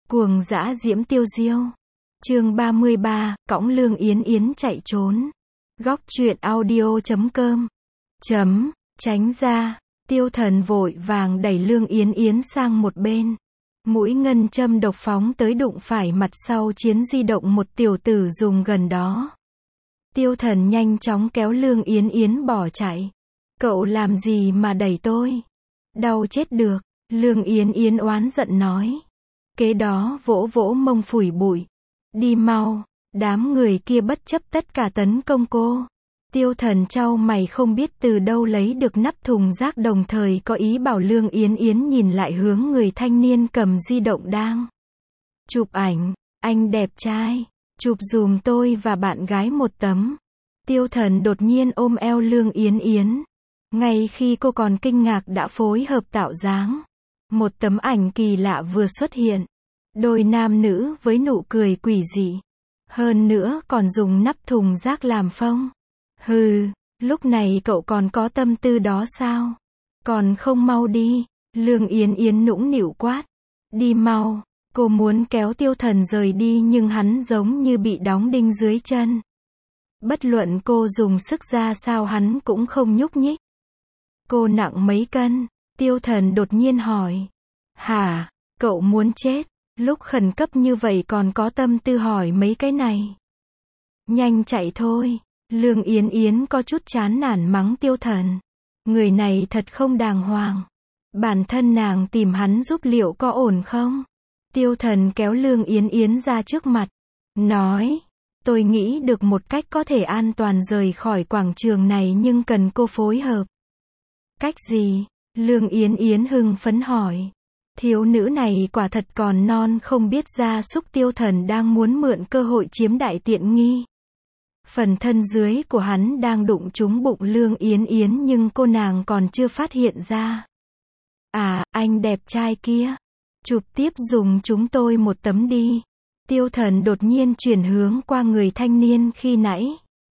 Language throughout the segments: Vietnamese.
Cuồng dã diễm tiêu diêu. Chương 33, cõng Lương Yến Yến chạy trốn. Góc truyện audio.com. Tránh ra. Tiêu Thần vội vàng đẩy Lương Yến Yến sang một bên. Mũi ngân châm độc phóng tới đụng phải mặt sau chiến di động một tiểu tử dùng gần đó. Tiêu Thần nhanh chóng kéo Lương Yến Yến bỏ chạy. Cậu làm gì mà đẩy tôi? Đau chết được. Lương Yến Yến oán giận nói. Kế đó vỗ vỗ mông phủi bụi. Đi mau. Đám người kia bất chấp tất cả tấn công cô. Tiêu Thần chau mày không biết từ đâu lấy được nắp thùng rác, đồng thời có ý bảo Lương Yến Yến nhìn lại hướng người thanh niên cầm di động đang chụp ảnh. Anh đẹp trai, chụp dùm tôi và bạn gái một tấm. Tiêu Thần đột nhiên ôm eo Lương Yến Yến. Ngay khi cô còn kinh ngạc đã phối hợp tạo dáng. Một tấm ảnh kỳ lạ vừa xuất hiện. Đôi nam nữ với nụ cười quỷ dị. Hơn nữa còn dùng nắp thùng rác làm phông. Hừ, lúc này cậu còn có tâm tư đó sao? Còn không mau đi. Lương Yến Yến nũng nịu quát. Đi mau. Cô muốn kéo Tiêu Thần rời đi nhưng hắn giống như bị đóng đinh dưới chân. Bất luận cô dùng sức ra sao hắn cũng không nhúc nhích. Cô nặng mấy cân? Tiêu Thần đột nhiên hỏi. Hả? Cậu muốn chết? Lúc khẩn cấp như vậy còn có tâm tư hỏi mấy cái này? Nhanh chạy thôi. Lương Yến Yến có chút chán nản mắng Tiêu Thần. Người này thật không đàng hoàng. Bản thân nàng tìm hắn giúp liệu có ổn không? Tiêu Thần kéo Lương Yến Yến ra trước mặt. Nói. Tôi nghĩ được một cách có thể an toàn rời khỏi quảng trường này nhưng cần cô phối hợp. Cách gì? Lương Yến Yến hưng phấn hỏi. Thiếu nữ này quả thật còn non không biết ra súc. Tiêu Thần đang muốn mượn cơ hội chiếm đại tiện nghi. Phần thân dưới của hắn đang đụng trúng bụng Lương Yến Yến nhưng cô nàng còn chưa phát hiện ra. À, anh đẹp trai kia. Chụp tiếp dùng chúng tôi một tấm đi. Tiêu Thần đột nhiên chuyển hướng qua người thanh niên khi nãy.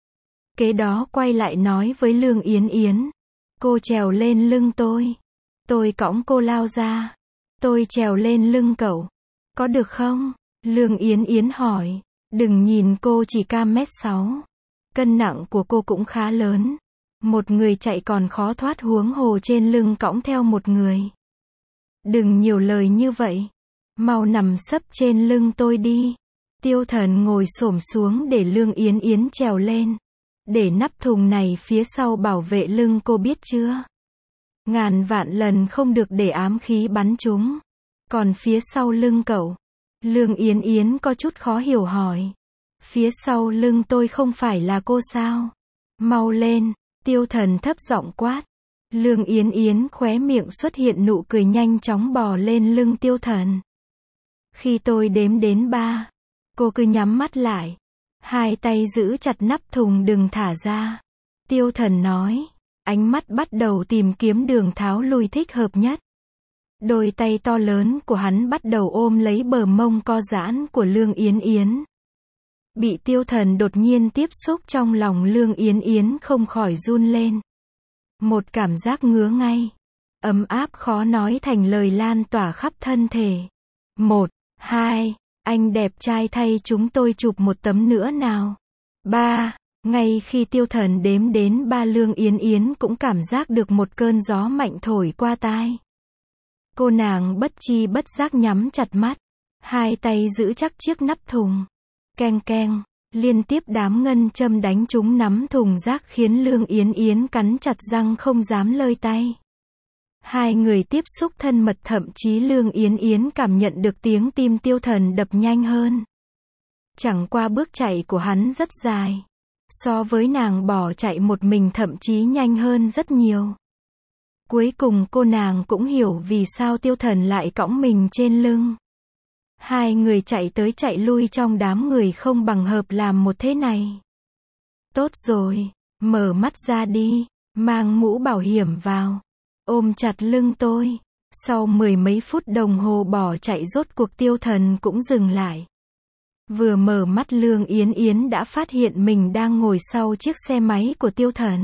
Kế đó quay lại nói với Lương Yến Yến. Cô trèo lên lưng tôi. Tôi cõng cô lao ra. Tôi trèo lên lưng cậu. Có được không? Lương Yến Yến hỏi. Đừng nhìn cô chỉ cam mét 6. Cân nặng của cô cũng khá lớn. Một người chạy còn khó thoát huống hồ trên lưng cõng theo một người. Đừng nhiều lời như vậy. Mau nằm sấp trên lưng tôi đi. Tiêu Thần ngồi xổm xuống để Lương Yến Yến trèo lên. Để nắp thùng này phía sau bảo vệ lưng cô biết chưa? Ngàn vạn lần không được để ám khí bắn trúng. Còn phía sau lưng cậu? Lương Yến Yến có chút khó hiểu hỏi. Phía sau lưng tôi không phải là cô sao? Mau lên. Tiêu Thần thấp giọng quát. Lương Yến Yến khóe miệng xuất hiện nụ cười, nhanh chóng bò lên lưng Tiêu Thần. Khi tôi đếm đến 3, cô cứ nhắm mắt lại. Hai tay giữ chặt nắp thùng đừng thả ra. Tiêu Thần nói. Ánh mắt bắt đầu tìm kiếm đường tháo lui thích hợp nhất. Đôi tay to lớn của hắn bắt đầu ôm lấy bờ mông co giãn của Lương Yến Yến. Bị Tiêu Thần đột nhiên tiếp xúc trong lòng Lương Yến Yến không khỏi run lên. Một cảm giác ngứa ngay. Ấm áp khó nói thành lời lan tỏa khắp thân thể. 1, 2, anh đẹp trai thay chúng tôi chụp một tấm nữa nào. 3, ngay khi Tiêu Thần đếm đến 3 Lương Yến Yến cũng cảm giác được một cơn gió mạnh thổi qua tai. Cô nàng bất chi bất giác nhắm chặt mắt. Hai tay giữ chắc chiếc nắp thùng. Keng keng, liên tiếp đám ngân châm đánh trúng nắm thùng rác khiến Lương Yến Yến cắn chặt răng không dám lơi tay. Hai người tiếp xúc thân mật, thậm chí Lương Yến Yến cảm nhận được tiếng tim Tiêu Thần đập nhanh hơn. Chẳng qua bước chạy của hắn rất dài. So với nàng bỏ chạy một mình thậm chí nhanh hơn rất nhiều. Cuối cùng cô nàng cũng hiểu vì sao Tiêu Thần lại cõng mình trên lưng. Hai người chạy tới chạy lui trong đám người không bằng hợp làm một thế này. Tốt rồi, mở mắt ra đi, mang mũ bảo hiểm vào. Ôm chặt lưng tôi. Sau 10 mấy phút đồng hồ bỏ chạy rốt cuộc Tiêu Thần cũng dừng lại. Vừa mở mắt Lương Yến Yến đã phát hiện mình đang ngồi sau chiếc xe máy của Tiêu Thần.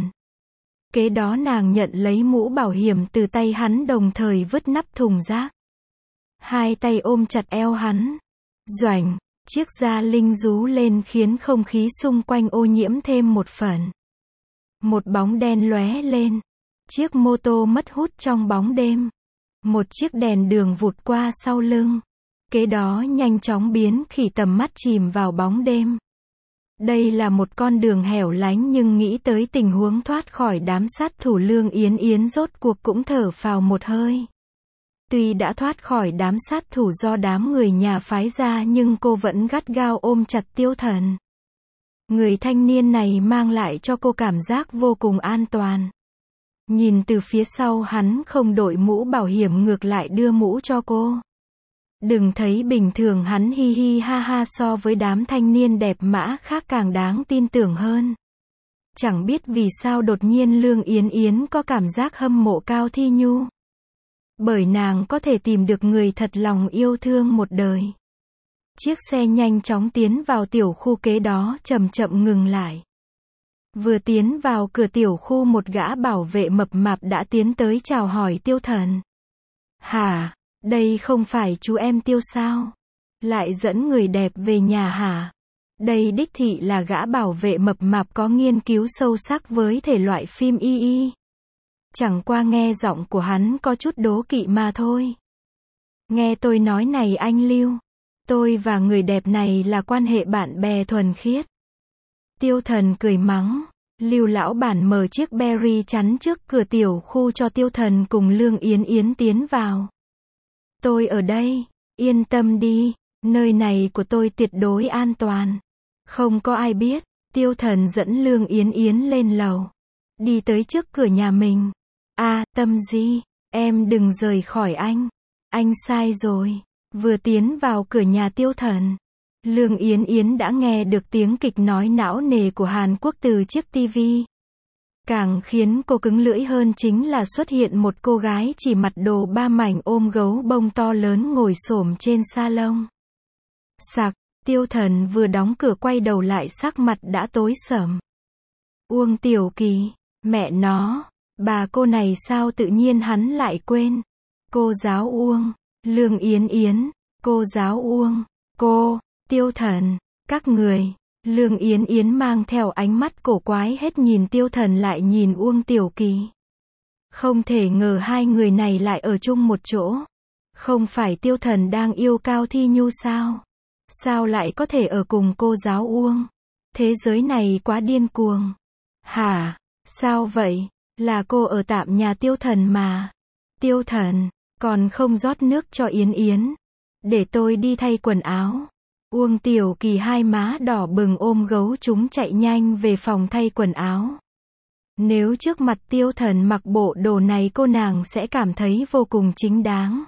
Kế đó nàng nhận lấy mũ bảo hiểm từ tay hắn đồng thời vứt nắp thùng rác. Hai tay ôm chặt eo hắn. Doảnh, chiếc da linh rú lên khiến không khí xung quanh ô nhiễm thêm một phần. Một bóng đen lóe lên. Chiếc mô tô mất hút trong bóng đêm. Một chiếc đèn đường vụt qua sau lưng. Kế đó nhanh chóng biến khi tầm mắt chìm vào bóng đêm. Đây là một con đường hẻo lánh nhưng nghĩ tới tình huống thoát khỏi đám sát thủ Lương Yến Yến rốt cuộc cũng thở phào một hơi. Tuy đã thoát khỏi đám sát thủ do đám người nhà phái ra nhưng cô vẫn gắt gao ôm chặt Tiêu Thần. Người thanh niên này mang lại cho cô cảm giác vô cùng an toàn. Nhìn từ phía sau hắn không đội mũ bảo hiểm ngược lại đưa mũ cho cô. Đừng thấy bình thường hắn hi hi ha ha so với đám thanh niên đẹp mã khác càng đáng tin tưởng hơn. Chẳng biết vì sao đột nhiên Lương Yến Yến có cảm giác hâm mộ Cao Thi Nhu. Bởi nàng có thể tìm được người thật lòng yêu thương một đời. Chiếc xe nhanh chóng tiến vào tiểu khu kế đó chậm chậm ngừng lại. Vừa tiến vào cửa tiểu khu một gã bảo vệ mập mạp đã tiến tới chào hỏi Tiêu Thần. Hả? Đây không phải chú em Tiêu sao? Lại dẫn người đẹp về nhà hả? Đây đích thị là gã bảo vệ mập mạp có nghiên cứu sâu sắc với thể loại phim y. Chẳng qua nghe giọng của hắn có chút đố kỵ mà thôi. Nghe tôi nói này anh Lưu. Tôi và người đẹp này là quan hệ bạn bè thuần khiết. Tiêu Thần cười mắng. Lưu lão bản mở chiếc Berry chắn trước cửa tiểu khu cho Tiêu Thần cùng Lương Yến Yến tiến vào. Tôi ở đây, yên tâm đi, nơi này của tôi tuyệt đối an toàn. Không có ai biết. Tiêu Thần dẫn Lương Yến Yến lên lầu. Đi tới trước cửa nhà mình. Tâm Di, em đừng rời khỏi anh. Anh sai rồi. Vừa tiến vào cửa nhà Tiêu Thần, Lương Yến Yến đã nghe được tiếng kịch nói não nề của Hàn Quốc từ chiếc tivi. Càng khiến cô cứng lưỡi hơn chính là xuất hiện một cô gái chỉ mặc đồ ba mảnh ôm gấu bông to lớn ngồi xổm trên salon. Sặc, Tiêu Thần vừa đóng cửa quay đầu lại sắc mặt đã tối sầm. Uông Tiểu Kỳ, mẹ nó, bà cô này sao tự nhiên hắn lại quên. Cô giáo Uông, Lương Yến Yến, cô giáo Uông, cô, Tiêu Thần, các người. Lương Yến Yến mang theo ánh mắt cổ quái hết nhìn Tiêu Thần lại nhìn Uông Tiểu Kỳ. Không thể ngờ hai người này lại ở chung một chỗ. Không phải Tiêu Thần đang yêu Cao Thi Nhu sao? Sao lại có thể ở cùng cô giáo Uông? Thế giới này quá điên cuồng. Hả? Sao vậy? Là cô ở tạm nhà Tiêu Thần mà. Tiêu Thần, còn không rót nước cho Yến Yến. Để tôi đi thay quần áo. Uông Tiểu Kỳ hai má đỏ bừng ôm gấu chúng chạy nhanh về phòng thay quần áo. Nếu trước mặt Tiêu Thần mặc bộ đồ này cô nàng sẽ cảm thấy vô cùng chính đáng.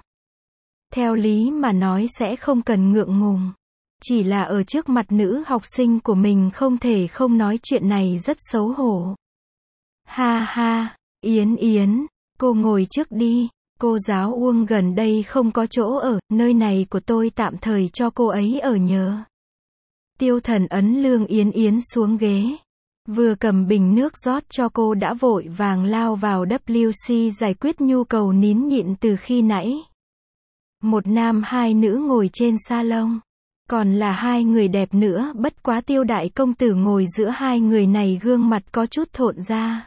Theo lý mà nói sẽ không cần ngượng ngùng. Chỉ là ở trước mặt nữ học sinh của mình không thể không nói chuyện này rất xấu hổ. Ha ha, Yến Yến, cô ngồi trước đi. Cô giáo Uông gần đây không có chỗ ở, nơi này của tôi tạm thời cho cô ấy ở nhờ. Tiêu Thần ấn Lương Yến Yến xuống ghế. Vừa cầm bình nước rót cho cô đã vội vàng lao vào WC giải quyết nhu cầu nín nhịn từ khi nãy. Một nam hai nữ ngồi trên salon. Còn là hai người đẹp nữa, bất quá Tiêu đại công tử ngồi giữa hai người này gương mặt có chút thộn ra.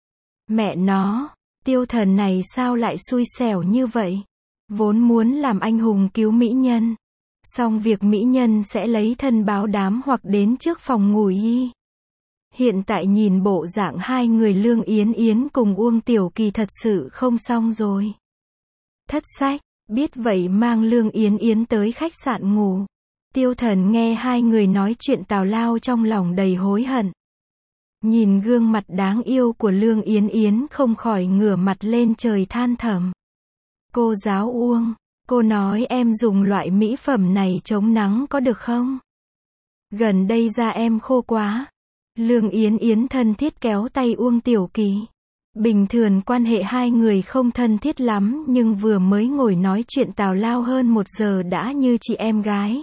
Mẹ nó, Tiêu Thần này sao lại xui xẻo như vậy? Vốn muốn làm anh hùng cứu mỹ nhân. Xong việc mỹ nhân sẽ lấy thân báo đám hoặc đến trước phòng ngủ y. Hiện tại nhìn bộ dạng hai người Lương Yến Yến cùng Uông Tiểu Kỳ thật sự không xong rồi. Thất sách, biết vậy mang Lương Yến Yến tới khách sạn ngủ. Tiêu Thần nghe hai người nói chuyện tào lao trong lòng đầy hối hận. Nhìn gương mặt đáng yêu của Lương Yến Yến không khỏi ngửa mặt lên trời than thầm. Cô giáo Uông, cô nói em dùng loại mỹ phẩm này chống nắng có được không? Gần đây da em khô quá. Lương Yến Yến thân thiết kéo tay Uông Tiểu Kỳ. Bình thường quan hệ hai người không thân thiết lắm nhưng vừa mới ngồi nói chuyện tào lao hơn 1 giờ đã như chị em gái.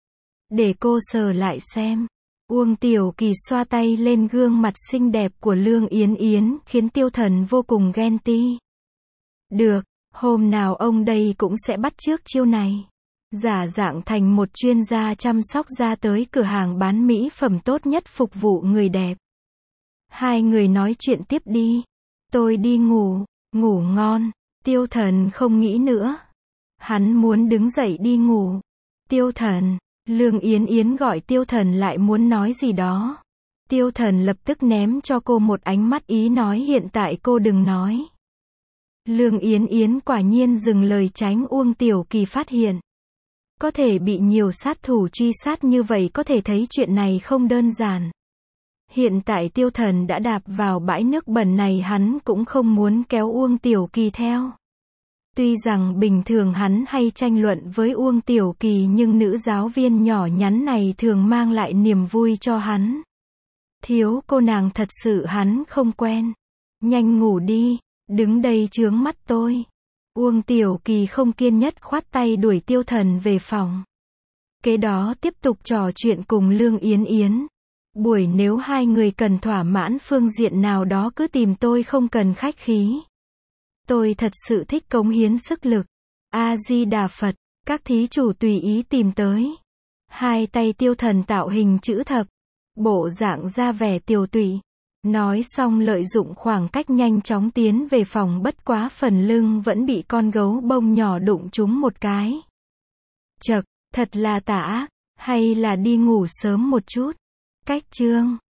Để cô sờ lại xem. Uông Tiểu Kỳ xoa tay lên gương mặt xinh đẹp của Lương Yến Yến khiến Tiêu Thần vô cùng ghen tị. Được, Hôm nào ông đây cũng sẽ bắt chước chiêu này. Giả dạng thành một chuyên gia chăm sóc da tới cửa hàng bán mỹ phẩm tốt nhất phục vụ người đẹp. Hai người nói chuyện tiếp đi. Tôi đi ngủ, ngủ ngon. Tiêu Thần không nghĩ nữa. Hắn muốn đứng dậy đi ngủ. Tiêu Thần, Lương Yến Yến gọi Tiêu Thần lại muốn nói gì đó. Tiêu Thần lập tức ném cho cô một ánh mắt ý nói hiện tại cô đừng nói. Lương Yến Yến quả nhiên dừng lời tránh Uông Tiểu Kỳ phát hiện. Có thể bị nhiều sát thủ truy sát như vậy có thể thấy chuyện này không đơn giản. Hiện tại Tiêu Thần đã đạp vào bãi nước bẩn này hắn cũng không muốn kéo Uông Tiểu Kỳ theo. Tuy rằng bình thường hắn hay tranh luận với Uông Tiểu Kỳ nhưng nữ giáo viên nhỏ nhắn này thường mang lại niềm vui cho hắn. Thiếu cô nàng thật sự hắn không quen. Nhanh ngủ đi, đứng đây chướng mắt tôi. Uông Tiểu Kỳ không kiên nhẫn khoát tay đuổi Tiêu Thần về phòng. Kế đó tiếp tục trò chuyện cùng Lương Yến Yến. Buổi nếu hai người cần thỏa mãn phương diện nào đó cứ tìm tôi không cần khách khí. Tôi thật sự thích cống hiến sức lực. A-di-đà Phật, các thí chủ tùy ý tìm tới. Hai tay Tiêu Thần tạo hình chữ thập. Bộ dạng ra vẻ tiều tụy. Nói xong lợi dụng khoảng cách nhanh chóng tiến về phòng bất quá phần lưng vẫn bị con gấu bông nhỏ đụng trúng một cái. Chậc, thật là tà ác, hay là đi ngủ sớm một chút. Cách chương